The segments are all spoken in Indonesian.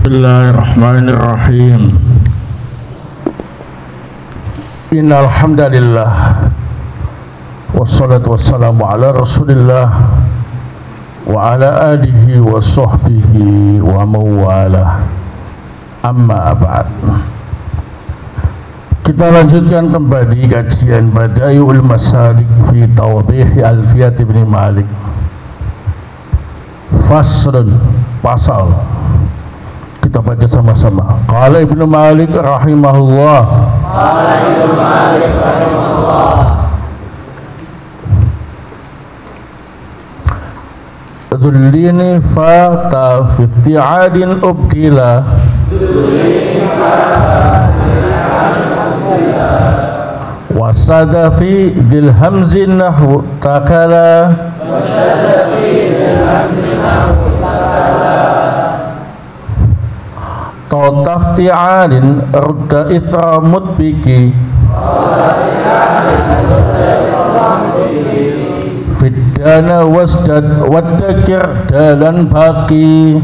Bismillahirrahmanirrahim. Innal hamdalillah wassalatu wassalamu ala Rasulillah wa ala alihi wa sahbihi wa mawalah. Amma ba'd. Kita lanjutkan kembali kajian Bada'iul Masalik fi Tawdih Alfiyat Ibn Malik. Faslun, pasal. Kita baca sama-sama. Qala Ibnu Malik rahimahullah. Qala Ibnu Malik rahimahullah. Dhullini fata fi ti'adin ubdila. Wasada fi dhil hamzin nahwu takala. Wasada fi dhil hamzin nahwu takala. Tafti'alin rudda itra mutbiki Fiddana wasdad waddakir dalan baki.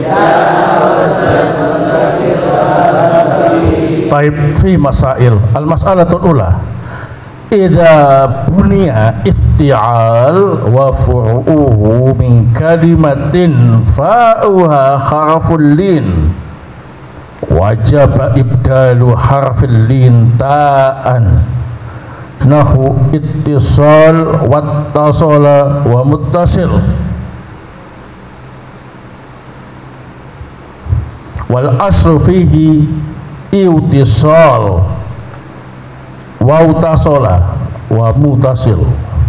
Taib fi masail. Al-mas'alatul ula, idza bunia ifti'al wa fu'uhu min kalimatin fa'uha harful lin, wajib ibdalu harfil lin ta'an nahu ittisal wattasala wa muttasil. Wal aslu fihi iwtisal wa uttasala wa muttasil.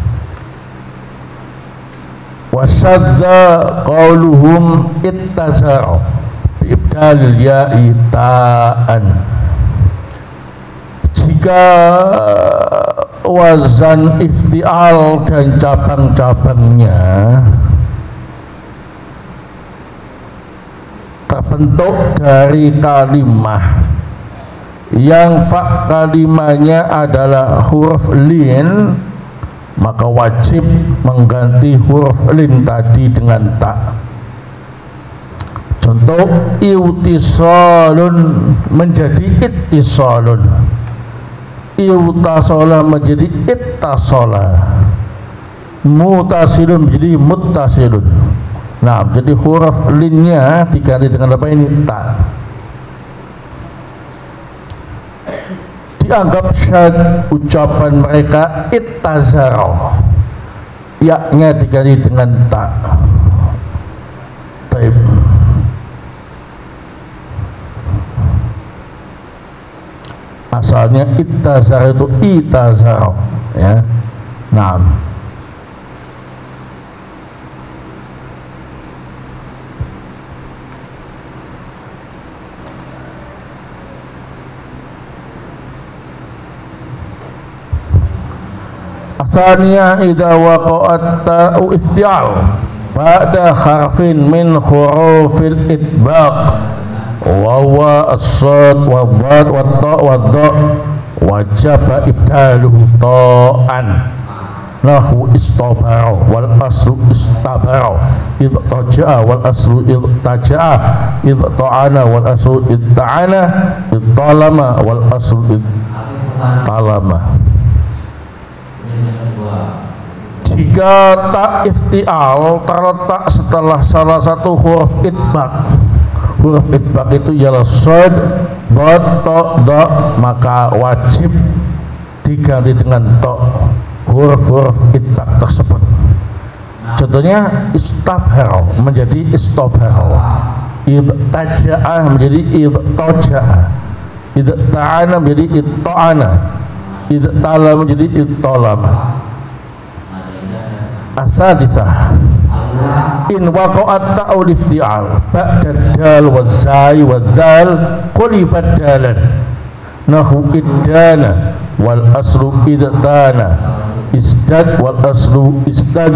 Wasadza qauluhum ittasara ibdal ya'i ta'an. Jika wazan iftial dan cabang-cabangnya terbentuk dari kalimah yang fa kalimahnya adalah huruf lin, maka wajib mengganti huruf lin tadi dengan ta. Contoh, iwtisalun menjadi ittisalun, iwtasola menjadi ittasola, mutasilun menjadi muttasilun. Nah, jadi huruf linnya diganti dengan apa ini? Ta. Dianggap syad ucapan mereka ittazaro, yaknya diganti dengan ta. Taib. Asalnya ittazar itu itazar, ya. Naam. Asalnya idza waqa'at ta'u iftial ba'da harfin min hurufil itbaq wa huwa as-sad wa dhad wa ta wa dha wajaba ibdaluhu ta'an nahu istabara wal aslu istabara id taja'a wal aslu id taja'a id ta'ana wal aslu id ta'ana id talama wal aslu id talama. Jika tak iftial terletak setelah salah satu huruf itbaq, huruf itbaq itu ialah sad, dad, ta, da, maka wajib diganti dengan ta huruf-huruf itbaq tersebut. Contohnya istabhar menjadi istabhar, ibtaja'ah menjadi ibtaja'ah, idta'ana menjadi itta'ana, idtala menjadi ittalama. Asadisah in waqa'at ta'ul ifti'al ba'da dal wa zai wa dal qulibat dalan nahu iddana wal aslu iddana isdad wal aslu isdad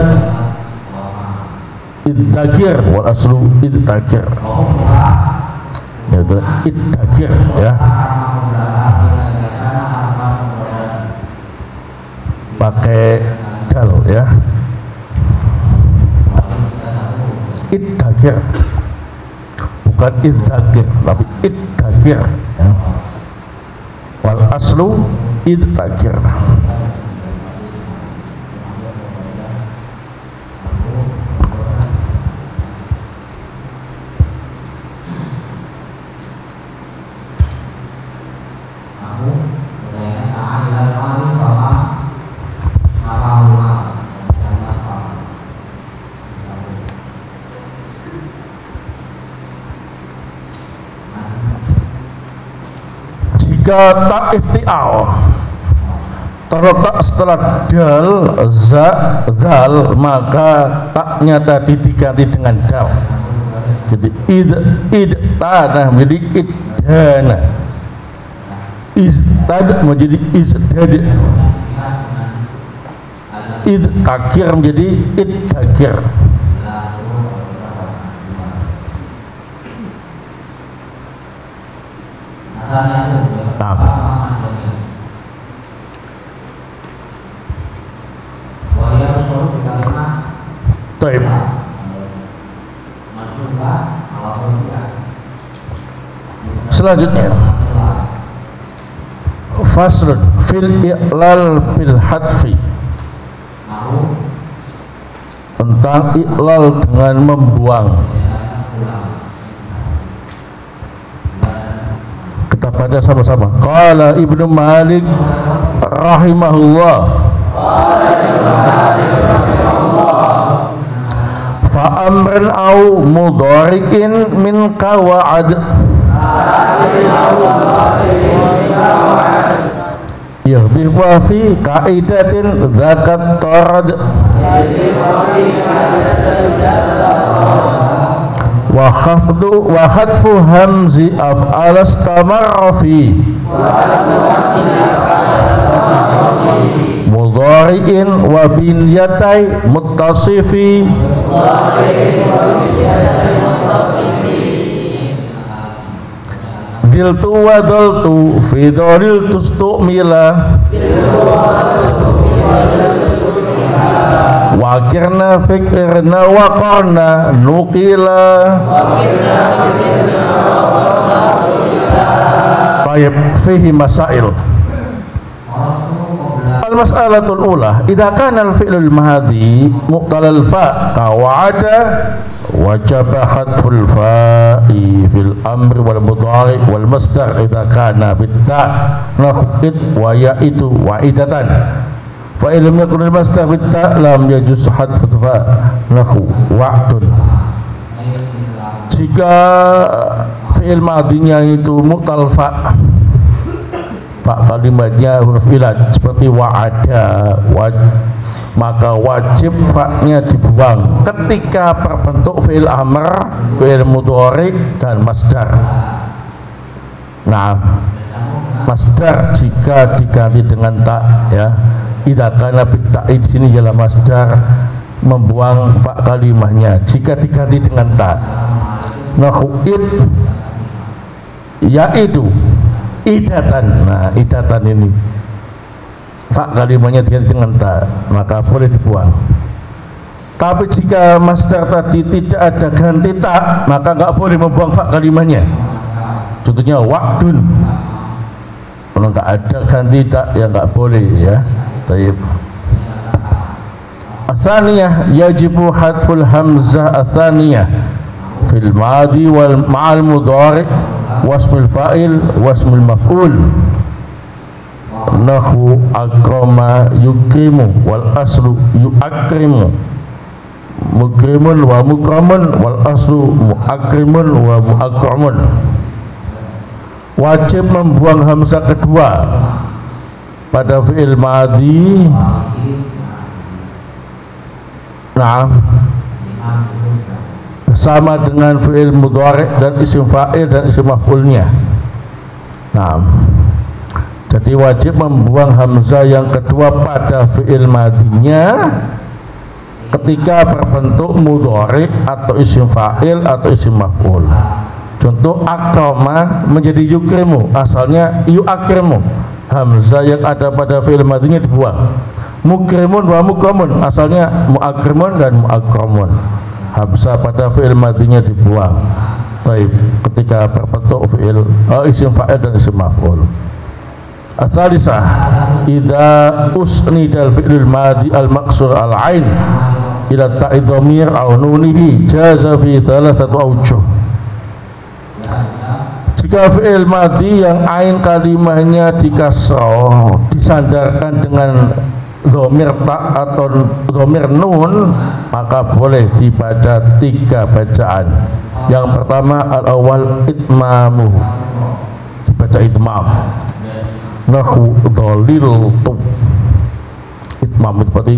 iddakir wal aslu iddakir, yaitu iddakir, ya, pakai dal, ya. Iddakir bukan idzakir tapi idzakir ya. Wal aslu idzakir. Jika tak iftial terletak setelah dal zal maka taknya tadi diganti dengan dal. Jadi id tanah menjadi idana, istad menjadi izdad, id takir menjadi id takir. Taib. Selanjutnya faslun fil i'lal bil hadfi, tentang i'lal dengan membuang. Kita baca sama-sama. Qala Ibnu Malik rahimahullah, fa amrin au mudhari'in min qawa'ad yahdhifu fi qa'idatin zakat tarad wa khafdu hamzi af'al istamarra fi mudhari'in wa binyatai muttasifi diltu wa daltu fi dhalil tustumila wakirna fikirna waqarna nukila. Tayyib fihi masail. Al-mas'alatul ula, idza kana al-fi'lul mahdi muqtalal fa kawa'ada wajaba hadful fa'i fil amri wal mudhari wal masdar idza kana bitta nahqid wa ya'itu wa'idatan. Fa illam yakun al-masdar bitta lam yajuz hadfu fa nahu wa'dun. Jika fi'il madinya itu muqtal fa, kalimatnya huruf ilat seperti wa'ada, maka wajib fa-nya dibuang ketika berbentuk fi'il amr, fi'il mudhari dan masdar. Nah, masdar jika diganti dengan ta, ya, idza kana bitta'id, sini ialah masdar membuang fa kalimahnya jika diganti dengan ta. Nahu'id yaitu idatan. Nah, idatan ini fa kalimahnya diganti dengan ta, maka boleh dibuang. Tapi jika masdar tadi tidak ada ganti ta, maka enggak boleh membuang fa kalimahnya. Contohnya wa'dun, kalau enggak ada ganti ta ya enggak boleh, ya. Baik. Atsaniyah yajibu hadful hamzah atsaniyah fil madi wal ma'al mudhari wasmul fa'il wasmul maf'ul nahu akrama yukrimu wal aslu yuakrimu mukrimun wa mukramun wal aslu muakrimun wa muakramun. Wajib membuang hamzah kedua pada fi'il madi, nah, sama dengan fi'il mudhari dan isim fa'il dan isim maf'ulnya. Nah, jadi wajib membuang hamzah yang kedua pada fi'il madinya ketika berbentuk mudhari atau isim fa'il atau isim maf'ul. Contoh akrama menjadi yukrimu, asalnya yuakrimu, hamzah yang ada pada fi'il madinya dibuang. Mukrimun wa mukramun, asalnya muakrimun dan muakramun, hamzah pada fi'il madinya dibuang. Taib, ketika berbentuk fi'il isim fa'il dan isim maf'ul. Ats-tsalisah idza usnida al-fi'lul madi al-maqsur al-'ain ila ta'i dhamir aw nunihi jaza fi thalathati awjuh. Jika fi'il madi yang ain kalimahnya dikasroh disandarkan dengan dhamir ta atau dhamir nun, maka boleh dibaca 3 bacaan. Yang pertama al-awwal itmamu, dibaca itmam. Nahu dhalil tu, itmam itu berarti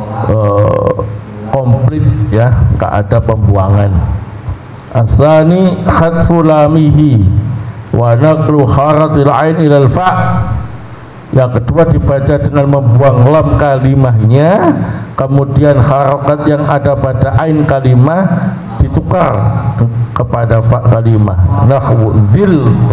komplit ya, enggak ada pembuangan. Asani khatfu lamihi wa naqlu kharatil ain ilal fa'. Yang kedua dibaca dengan membuang lam kalimahnya, kemudian harokat yang ada pada ain kalimah ditukar kepada fa kalimah. Nahwu dziltu.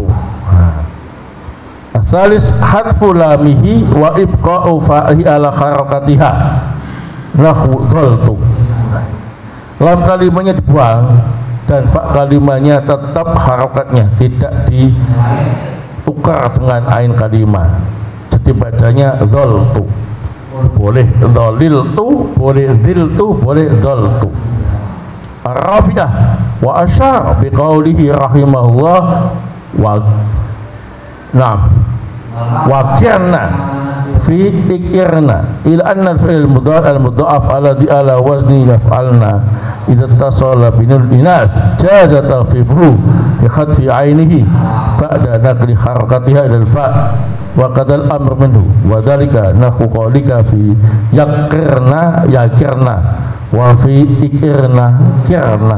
Asalis hadfu lamihi wa ibqa'u fa'i ala harakatiha. Nahwu dzaltu. Lam kalimahnya dibuang dan fa kalimahnya tetap harokatnya, tidak ditukar dengan ain kalimah. Jadi bacanya dzaltu. Boleh dzaliltu, boleh dziltu, boleh dzaltu. Ar-rafi'ah wa asyara biqaulihi rahimahullah wa na'am wakirna fi ikirna ila anna al-fi'l al-mudha'af alladhi ala wazni yaf'alna idza tasala binul inas jaza tarfifuhu bi khadfi 'ainihi ba'da naqli harakatiha ila al-fa' wa qadal amr minhu wa dhalika nahu qawlika fi yakirna yakirna wa fi ikirna kirna.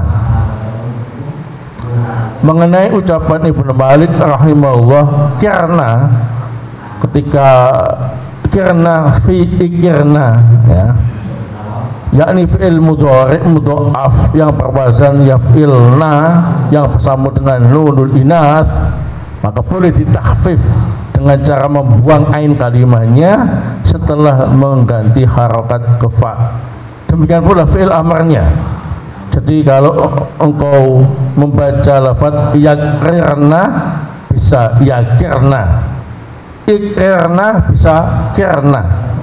Mengenai ucapan Ibnu Malik rahimahullah kirna, ketika kirna fi ikirna ya, yakni fi'il mudhari' mudha'af yang berwazan yaf'ilna yang bersama dengan nunul inas, maka boleh ditakhfif dengan cara membuang ain kalimahnya setelah mengganti harokat ke fa. Demikian pula fi'il amarnya. Jadi kalau engkau membaca lafaz yakirna bisa yakirna, ikirna bisa kirna.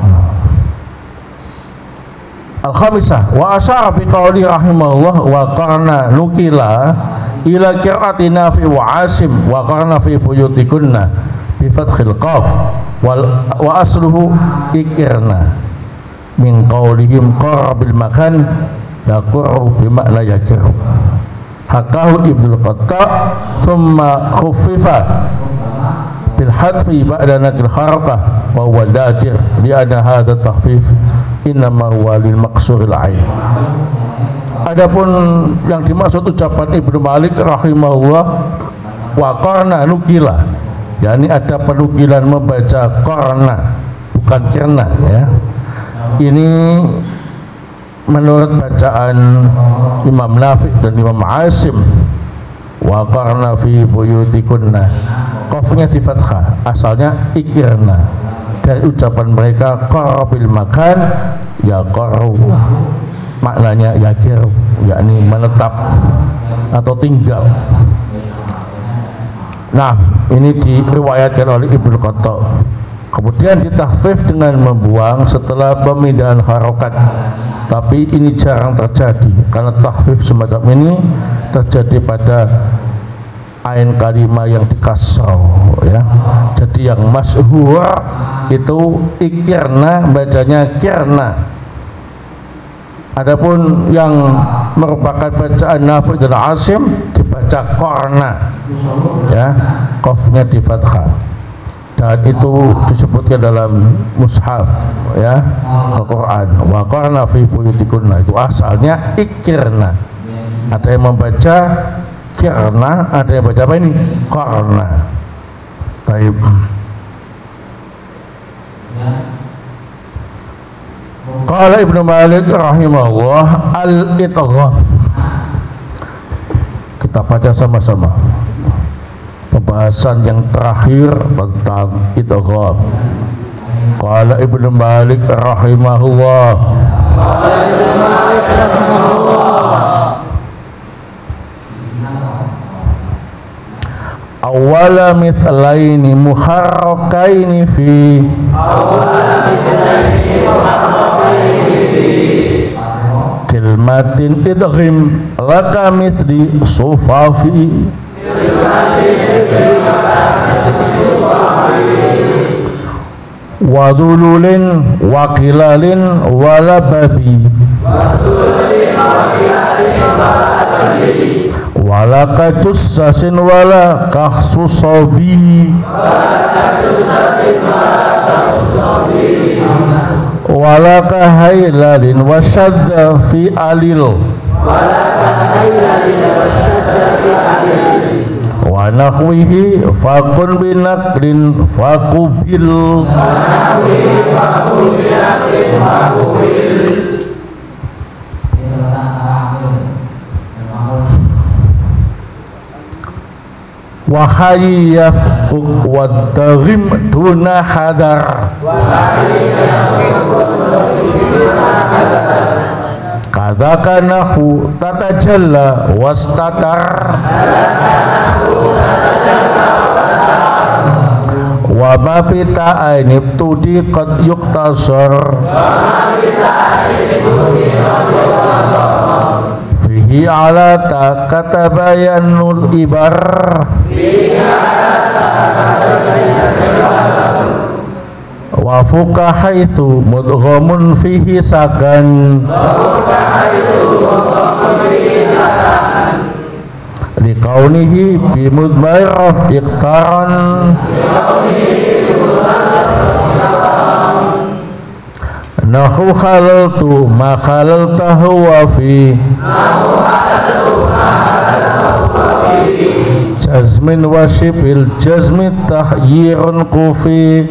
Al-khamisah wa asyara fi qawli rahimahullah wa qarna nukila ila qira'ati Nafi' wa Asim wa qarna fi buyutikunna bi fathil qaf wa asluhu ikirna min qawlihim qarabil makan yaqru bi makna yakiru. Hakahu Ibnu Qatta thumma khuffifa bil hadfi ba'da nakil harakah wa huwa datir li anna hadha takhfif innama huwa lil maqsuril ain. Adapun yang dimaksud ucapan Ibnu Malik rahimahullah wa qarna nukila, yakni ada penukilan membaca qarna bukan kirna ya. Ini menurut bacaan Imam Nafi' dan Imam Asim. Wa qarna fi buyutikunna, qafnya di fathah, asalnya ikirna. Dari ucapan mereka qarabil makan ya qaru, maknanya yakiru, yakni menetap atau tinggal. Nah, ini diriwayatkan oleh Ibnu Qatta. Kemudian ditakhfif dengan membuang setelah pemindahan harokat. Tapi ini jarang terjadi karena takhfif semacam ini terjadi pada ain kalimah yang dikasroh ya. Jadi yang masyhur itu ikirna, bacanya kirna. Adapun yang merupakan bacaan Nafi' dan Asim dibaca qarna ya, qafnya di fathah. Dan itu disebutkan dalam mushaf ya, Al-Quran. Wa qarna fi buyutikunna, itu asalnya ikirna. Ada yang membaca kirna, ada yang baca apa ini? Qarna. Baik. Qala Ibnu Malik rahimahullah al-idgham. Kita baca sama-sama pembahasan yang terakhir tentang idgham. Qala Ibnu Malik rahimahullah. awwala mithlaini muharrakaini fi kilmatin idghim laka mithli sufafi wadululin wakilalin walababi walaka jussasin wala kahsusobi walaka haylalin wasyadda fi alil wa nahwihi fakun binakrin fakubil wa hayyaf wa taghim duna hadar kadzaka nahu tatajalla wastatar wa ma pita ainib tudi qad yuktasar fihi ala ta katabayanul ibar wa fuka haitsu mudghamun fihi sakan liqaunihi bimudmairah iqtaran nahu khalaltu ma khalaltahu wa fi jazmin wa shibil jazmi tahyirun kufi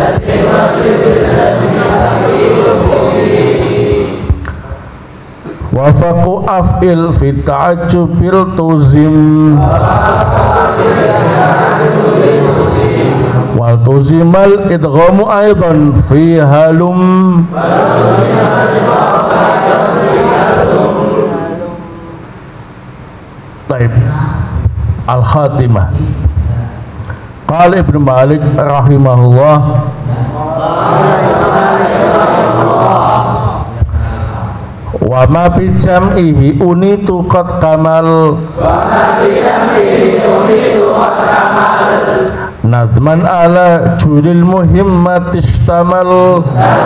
wa faqu af'il fi ta'ajjubil tuzim wa tuzimal idghamu aidan fi halum taib al-khatimah. Qala Ibnu Malik rahimahullah wa ma bi jam'ihi unitu qad kamal nadman ala julil muhimmat istamal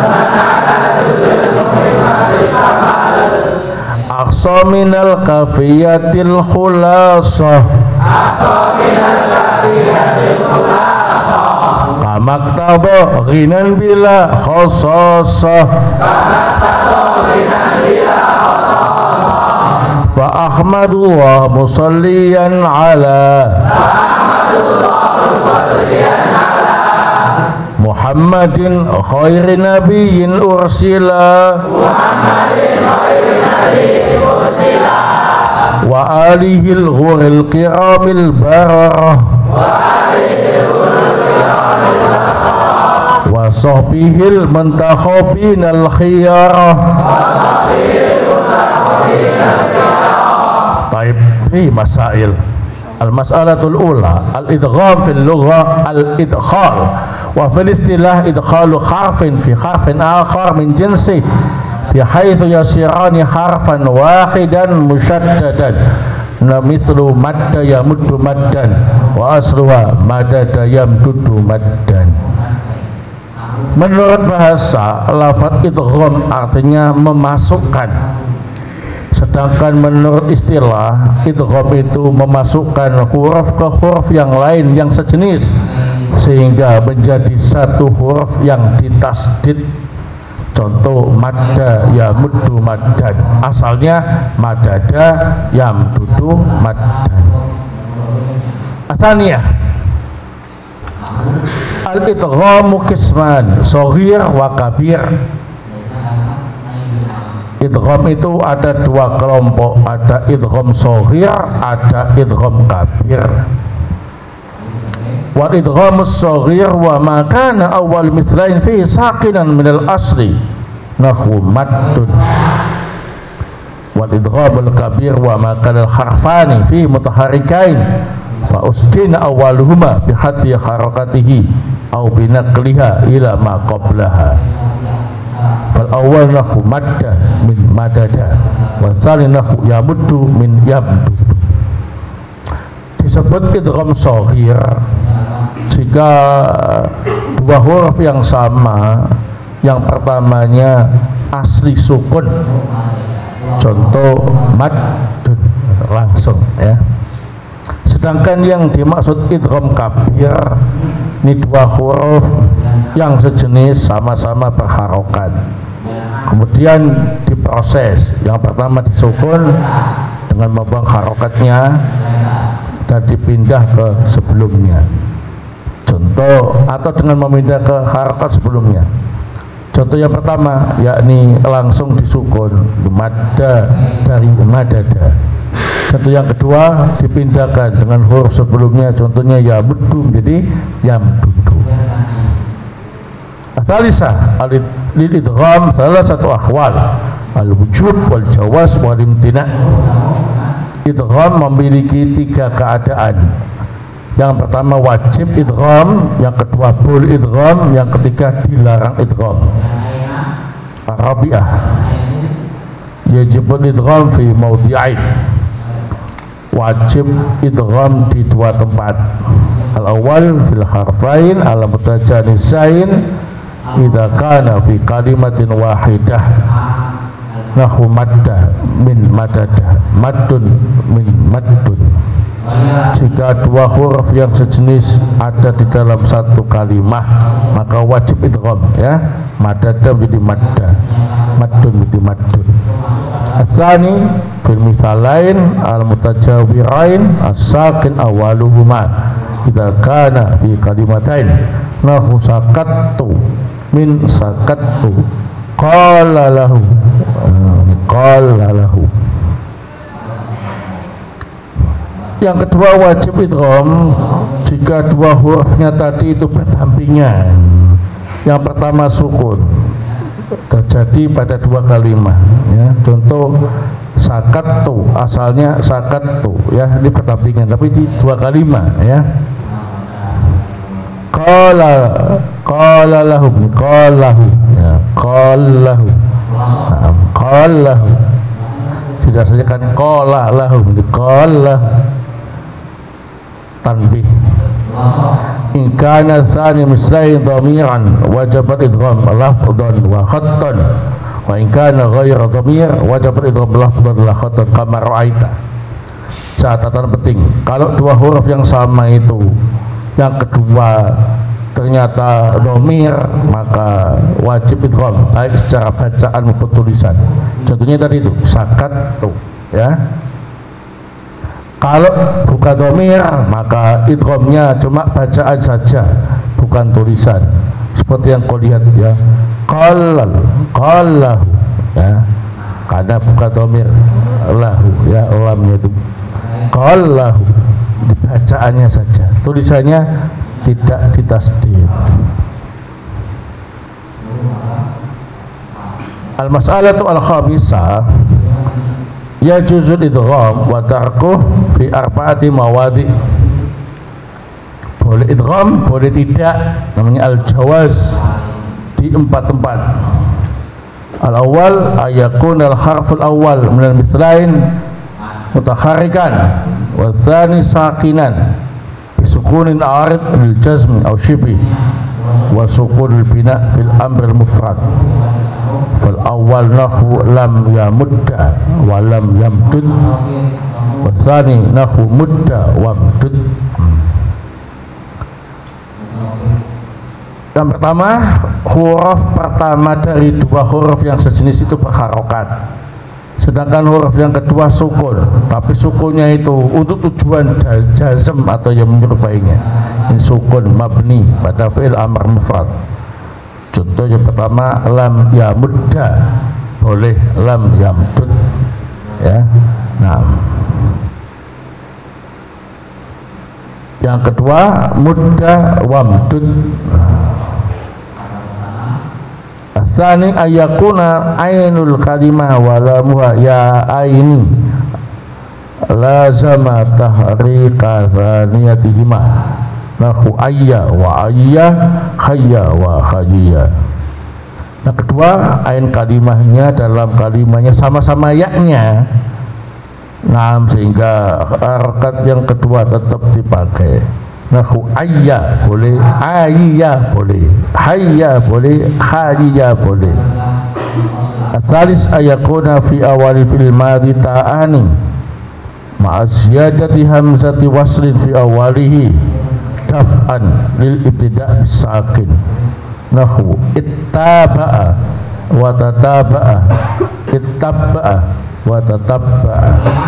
aqsa minal kafiyatil khulasah kamaktaba ghinan bila khasasah fa ahmadullah musalliyan ala Muhammadin khairi nabiyyin ursila wa alihil ghuril kiramil bararah wa sahbihil muntakhabinal khiyarah. Taib fi masail. Al-mas'alatul ula al-idgham fil lugha al-idkhal wa fil istilah idkhalu harfin fi harfin akhar min jinsi bihaitsu yasirani harfan wahidan musyaddadan mithlu madda yamuddu maddan wa asluha madada yamuddu maddan. Menurut bahasa, lafaz idgham artinya memasukkan, sedangkan menurut istilah idgham itu memasukkan huruf ke huruf yang lain yang sejenis sehingga menjadi satu huruf yang ditasdid. Contoh madda yamuddu maddan, asalnya madada yamuddu maddan. Atsaniyah al-idghamu qisman shaghir wa kabir. Idgham itu ada dua kelompok, ada idgham shaghir, ada idgham kabir. Wal idghamus shaghir wa ma kana awwal mithlain fi saqinan min al-asli nahwu maddun. Wal idghamul kabir wa ma kana al-harfani fi mutaharrikain fa usdina awaluhuma bi hadhi harakatihi au binaqliha ila ma qablaha. Fal awal nahu madda min madada wa tsani nahu yamuddu min yamdu. Disebut idgham shaghir jika dua huruf yang sama, yang pertamanya asli sukun, contoh maddun, langsung ya. Sedangkan yang dimaksud idgham kabir ini dua huruf yang sejenis sama-sama berharokat, kemudian diproses. Yang pertama disukun dengan membuang harokatnya dan dipindah ke sebelumnya, contoh, atau dengan memindah ke harokat sebelumnya. Contoh yang pertama yakni langsung disukun, madda dari madada. Contoh yang kedua dipindahkan dengan huruf sebelumnya, contohnya yamuddu menjadi yamdudu. Asalisa lil idgham salah satu akhwal, al-wujub wal jawaz wal imtina'. Idgham memiliki tiga keadaan. Yang pertama wajib idgham, yang kedua boleh idgham, yang ketiga dilarang idgham. Rabi'ah yajibul idgham fi mawdi'ain. Wajib idgham di dua tempat. Al-awwal fil harfain al-mutajanisain idza kana fi kalimatin wahidah nahu madda min madada, maddun min maddun. Jika dua huruf yang sejenis ada di dalam satu kalimah, maka wajib idgham ya. Madada menjadi madda, maddun menjadi maddun. Asani fil mithalain al-mutajawirain as-sakin awaluhuma idza kana fi kalimatain nahu sakattu min sakattu qala lahu Yang kedua wajib idgham jika dua hurufnya tadi itu berdampingan. Yang pertama sukun terjadi pada dua kalimat ya. Contoh sakattu, asalnya sakattu ya, ini berdampingan tapi di dua kalimat ya. Qala lahu ya, qala lahu tidak saja kan qala lahu, qala tanbih. In kana tsani mislain dhamiran wajib idgham lafdhan wa khattan, wa in kana ghayra dhamir wajib idgham lafdhan wa khattan kama ra'aita. Catatan penting, kalau dua huruf yang sama itu yang kedua ternyata dhamir, maka wajib idgham baik secara bacaan maupun tulisan. Contohnya tadi itu sakat tuh ya. Kalau bukan dhamir maka idghamnya cuma bacaan saja, bukan tulisan. Seperti yang kau lihat ya, qallahu ya, karena bukan dhamir lahu ya, lamnya itu qallahu, bacaannya saja, tulisannya tidak ditasdid. Al-mas'alatu al-khamisah yajuzul idgham wa tarkuh fi arba'ati mawadi'. Boleh idgham, boleh tidak, namanya al-jawaz di 4 tempat. Al-awwal ayakun al-harful awwal min al-mithlain mutaharrikan wa tsani sakinan bi sukunin arid bil jazm aw shibhi wa sukunul bina fil amr al-mufrad. Fal awal nahu lam yamudda wa lam yamdud, wa tsani nahu mudda wa mdud. Yang pertama, huruf pertama dari dua huruf yang sejenis itu berharokat, sedangkan huruf yang kedua sukun, tapi sukunnya itu untuk tujuan jazm atau yang menyerupainya. Ini sukun mabni pada fi'il amr mufrad. Contoh yang pertama lam yamudda, boleh lam yamdud ya. Nah, yang kedua mudda wamdud. Asani ayakuna ainul kalimah walamuha ya aini lazama tahriqa thaniyatihima nahu ayya wa ayya khayya wa khayya. Yang kedua, ain kalimahnya dalam kalimahnya sama-sama yaknya. Nah, sehingga harakat yang kedua tetap dipakai. Nahu ayya boleh, ayya boleh, hayya boleh, khayya boleh. Atsalis ayakuna fi awali fil madhi ta'ani ma'a ziyadati hamzati waslin fi awalihi daf'an lil ibtida' bisakin. Nahu ittaba'a wa tataba'a, ittaba'a wa tataba'a.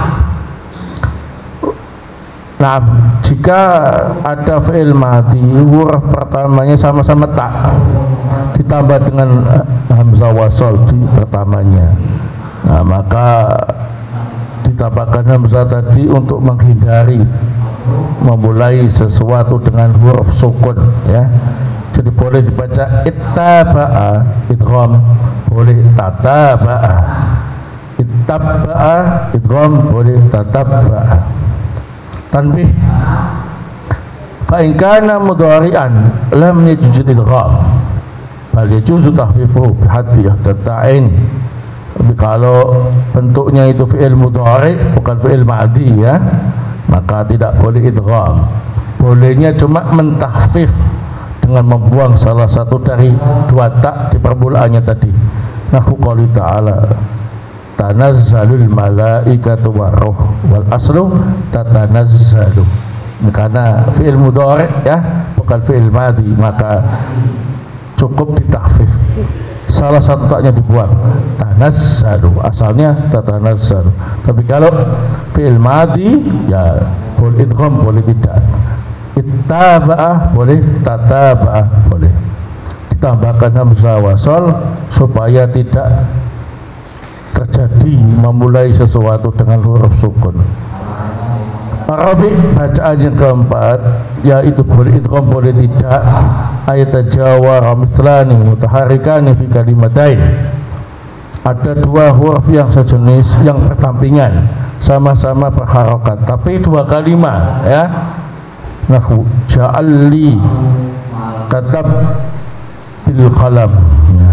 Nah, jika ada fi'il madhi huruf pertamanya sama-sama tak ditambah dengan hamzah wasal di pertamanya, nah maka ditambahkan hamzah tadi untuk menghindari memulai sesuatu dengan huruf sukun, ya. Jadi boleh dibaca ittaba'a idgham, boleh tataba'a, ittaba'a idgham, boleh tataba'a. Tanbih, fa in kana mudhari'an lam yajuz idgham bal yajuzu tahfifuhu bi hadfi ta'in. Kalau bentuknya itu fi'il mudhari bukan fi'il madhi, ya, maka tidak boleh idgham. Bolehnya cuma mentahfif dengan membuang salah satu dari dua tak di permulaannya tadi. Nahu qouli ta'ala tanazzalul malaikatu warruh wal aslu tatanazzalu. Karena fi'il mudhari, ya, bukan fi'il madhi, maka cukup ditahfif, salah satu taknya dibuang, tanazzalu, asalnya tatanazzalu. Tapi kalau fi'il madhi, ya boleh idgham, boleh tidak. Ittaba'ah boleh, tataba'ah boleh. Ditambahkan hamzah wasal supaya tidak terjadi memulai sesuatu dengan huruf sukun. Arabi, bacaan yang keempat, yaitu boleh idgham boleh tidak. Ayat jawara mithlani mutaharikani fi kalimatain. Ada dua huruf yang sejenis yang berdampingan, sama-sama berharokat, tapi dua kalimat, ya. Nahu ja'alli katab bil qalam, ya.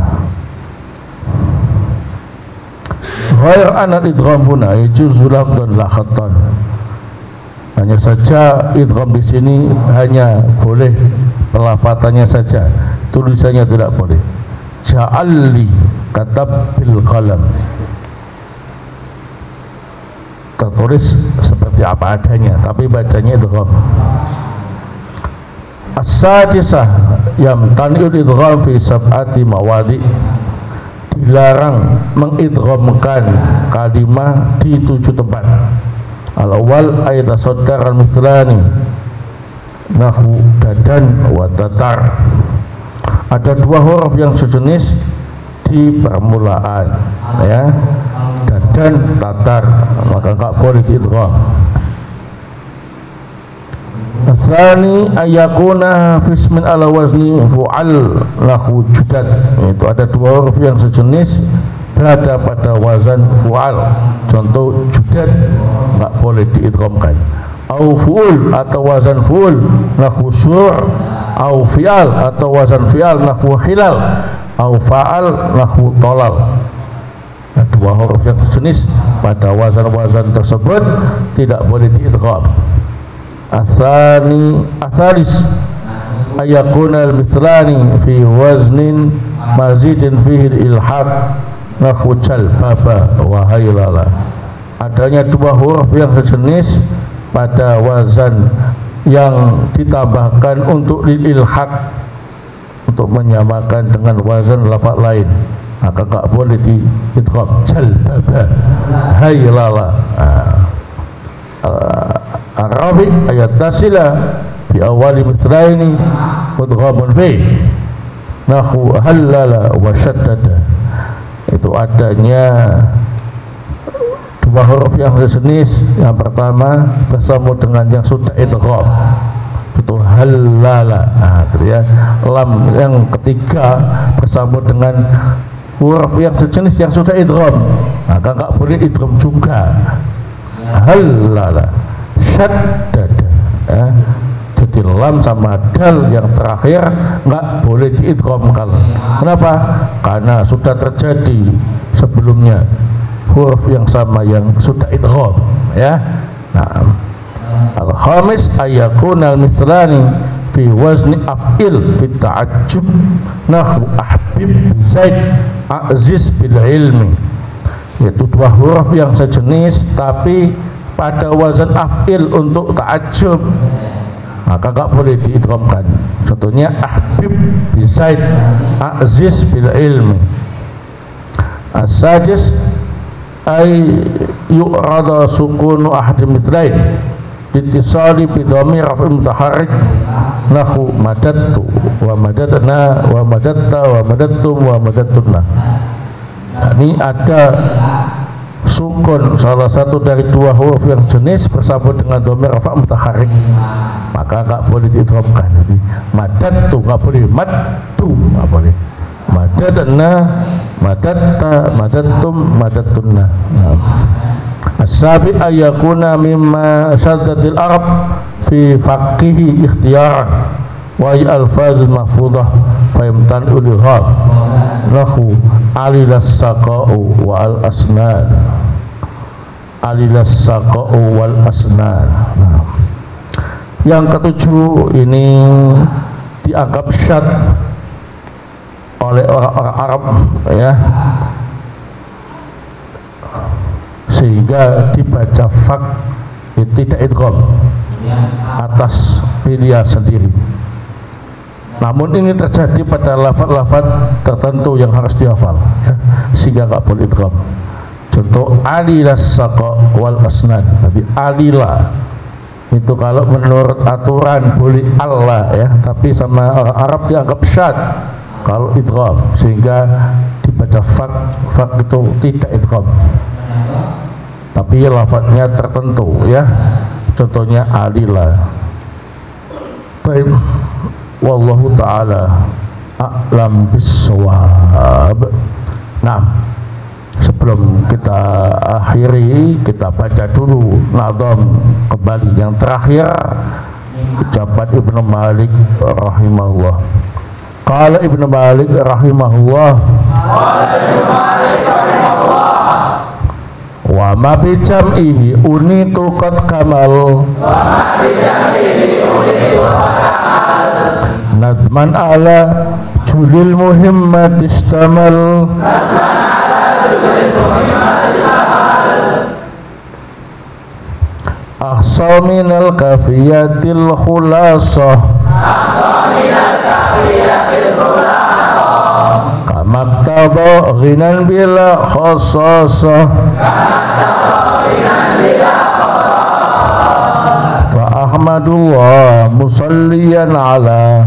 Ghair anal idgham huna yajuzu lafdhan la khattan. Hanya saja idgham di sini hanya boleh pelafatannya saja, tulisannya tidak boleh. Ja'alli katab bil qalam, tertulis seperti apa adanya, tapi bacanya idgham. As-sadisah yamtani'ul idgham fi sab'ati mawadi'. Dilarang mengidghamkan kalimah di 7 tempat. Al-awwal ayat saddar al-mithlani nahu dadan wa tatar. Ada dua huruf yang sejenis di permulaan, ya, dadan, tatar, maka enggak boleh diidgham. Tsani ayakuna fismin ala wazni fu'al lahu judad. Itu ada dua huruf yang sejenis berada pada wazan fu'al. Contoh judad enggak boleh diidghamkan. Au fu'ul atau wazan fu'ul lahu sur', au fi'al atau wazan fi'al lahu hilal, au fa'al lahu tolal. Nah, dua huruf yang sejenis pada wazan-wazan tersebut tidak boleh diidgham. Atsalis ayakuna al-mithlani fi waznin mazidin fihi al-ilhaq nahu jalbaba wa haylala. Adanya dua huruf yang sejenis pada wazan yang ditambahkan untuk lil-ilhaq, untuk menyamakan dengan wazan lafaz lain, maka enggak boleh diidgham. Jalbaba, haylala. Arabi ayat tasila bi awali mithlaini mudghamun fi nahu halala wa shaddada. Itu adanya dua huruf yang sejenis. Yang pertama bersama dengan yang sudah idgham, itu halala. Nah, gitu ya. Lam yang ketiga bersama dengan huruf yang sejenis yang sudah idgham, maka enggak boleh idgham juga. halala syaddada ya. Jadi lam sama dal yang terakhir nggak boleh diidghamkan. Kenapa? Karena sudah terjadi sebelumnya huruf yang sama yang sudah idgham ya. Nah, al-khamis ayakuna al-mithlani fi wazni af'il fi ta'ajjub nahwu ahbib zaid a'ziz bil ilmi, yaitu dua huruf yang sejenis tapi pada wazan af'il untuk ta'ajjub, maka gak boleh diidghamkan. Contohnya ahbib bi zaid a'ziz bil ilmi. As-sadis ay yu'rada sukunu ahadi mithlain ittisali bi dhamir raf'in mutaharrik nahu madattu wa madatna wa madatta wa madattum wa madattunna. Ini ada sukun salah satu dari dua huruf yang jenis bersambung dengan dhamir rafa' mutaharrik, maka enggak boleh diidghamkan. Jadi madattu enggak boleh, mattu enggak boleh, madatna madatta madattum madattunna. As-sabi ayakuna mimma syaddatil arab fi faqihi ikhtiyaran wa al-fazul mahfudah fa yamtanu al-ghab lahu alilas saqa'u wa al-asnan alilas saqa'u wal asnan. Yang ketujuh ini dianggap syad oleh orang-orang Arab ya, sehingga dibaca fak tidak idgham atas pilihan sendiri. Namun ini terjadi pada lafaz-lafaz tertentu yang harus dihafal ya, sehingga nggak boleh idgham. Contoh alilas saqa wal asnan. Tapi alila itu kalau menurut aturan boleh Allah ya, tapi sama orang Arab dianggap syad kalau idgham, sehingga dibaca fak itu tidak idgham. Tapi lafadznya tertentu ya, contohnya alila. Baik, wallahu taala a'lam bis-shawab. Nah, sebelum kita akhiri, kita baca dulu nadham kembali yang terakhir ucapan Ibnu Malik rahimahullah. Qala Ibnu Malik rahimahullah, wa ma bi jam'ihi unitu qad kamal, nadman ala julil muhimmat istamal, akhsa minal kafiyatil khulasah, kamaktaba ghinan bila khasasah, fa ahmadullah musalliyan ala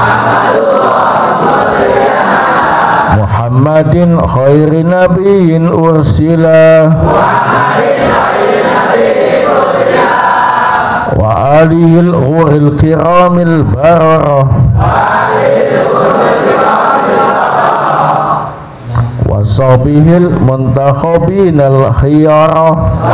Muhammadin khairi nabiyyin ursila wa alihil ghuril kiramil bararah wa sahbihil muntakhabinal khiyarah.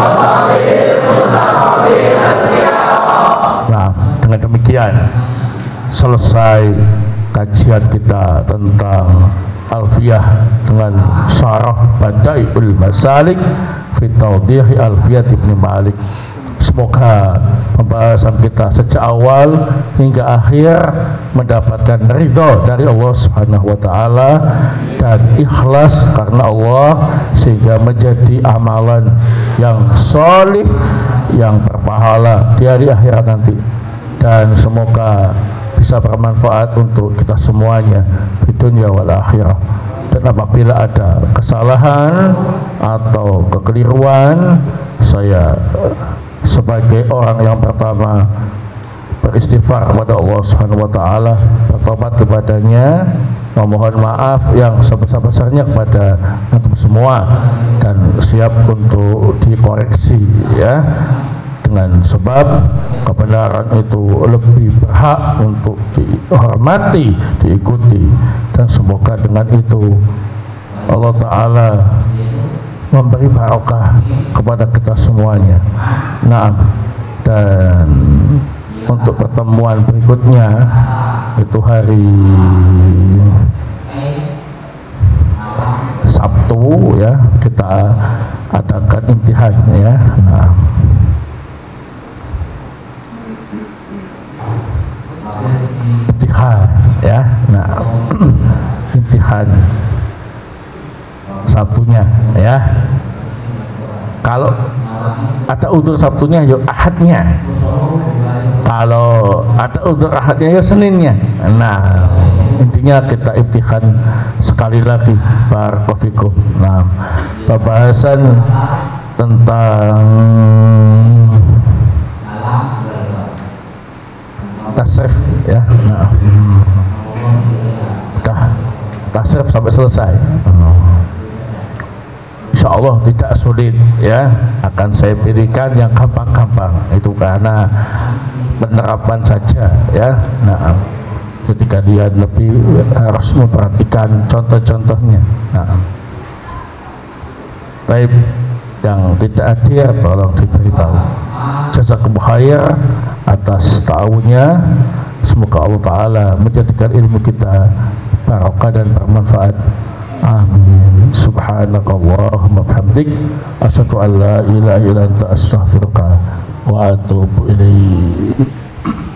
Nah, dengan demikian selesai kajian kita tentang Alfiyah dengan syarah Bada'iul Masalik fi Tawdih Alfiyah Ibnu Malik. Semoga pembahasan kita sejak awal hingga akhir mendapatkan ridha dari Allah Subhanahu wa taala dan ikhlas karena Allah, sehingga menjadi amalan yang sholih yang berpahala di hari akhirat nanti, dan semoga bisa bermanfaat untuk kita semuanya di dunia wal akhirah. Dan apabila ada kesalahan atau kekeliruan, saya sebagai orang yang pertama beristighfar kepada Allah Subhanahu wa taala, bertobat kepadanya, memohon maaf yang sebesar-besarnya kepada antum semua, dan siap untuk dikoreksi ya, dengan sebab kebenaran itu lebih berhak untuk dihormati, diikuti, dan semoga dengan itu Allah Ta'ala memberi barokah kepada kita semuanya. Nah, dan untuk pertemuan berikutnya itu hari Sabtu ya, kita adakan imtihan ya. Nah, imtihan ya. Nah, imtihan Sabtunya ya. Kalau ada udzur Sabtunya yuk Ahadnya. Kalau ada udzur Ahadnya ya Seninnya. Nah, intinya kita imtihan sekali lagi barakallahu. Nah, pembahasan tentang tasrif ya. Nah, udah tasrif sampai selesai. Insyaallah tidak sulit ya, akan saya berikan yang gampang-gampang itu karena penerapan saja ya. Nah, ketika dia lebih harus memperhatikan contoh-contohnya. Nah, baik yang tidak hadir tolong diberitahu. Jazakumullah khair atas ta'awunnya. Semoga Allah Ta'ala menjadikan ilmu kita barokah dan bermanfaat. Amin. Subhanakallahumma bihamdik asyhadu an la ilaha illa anta astaghfiruka wa atubu ilaik.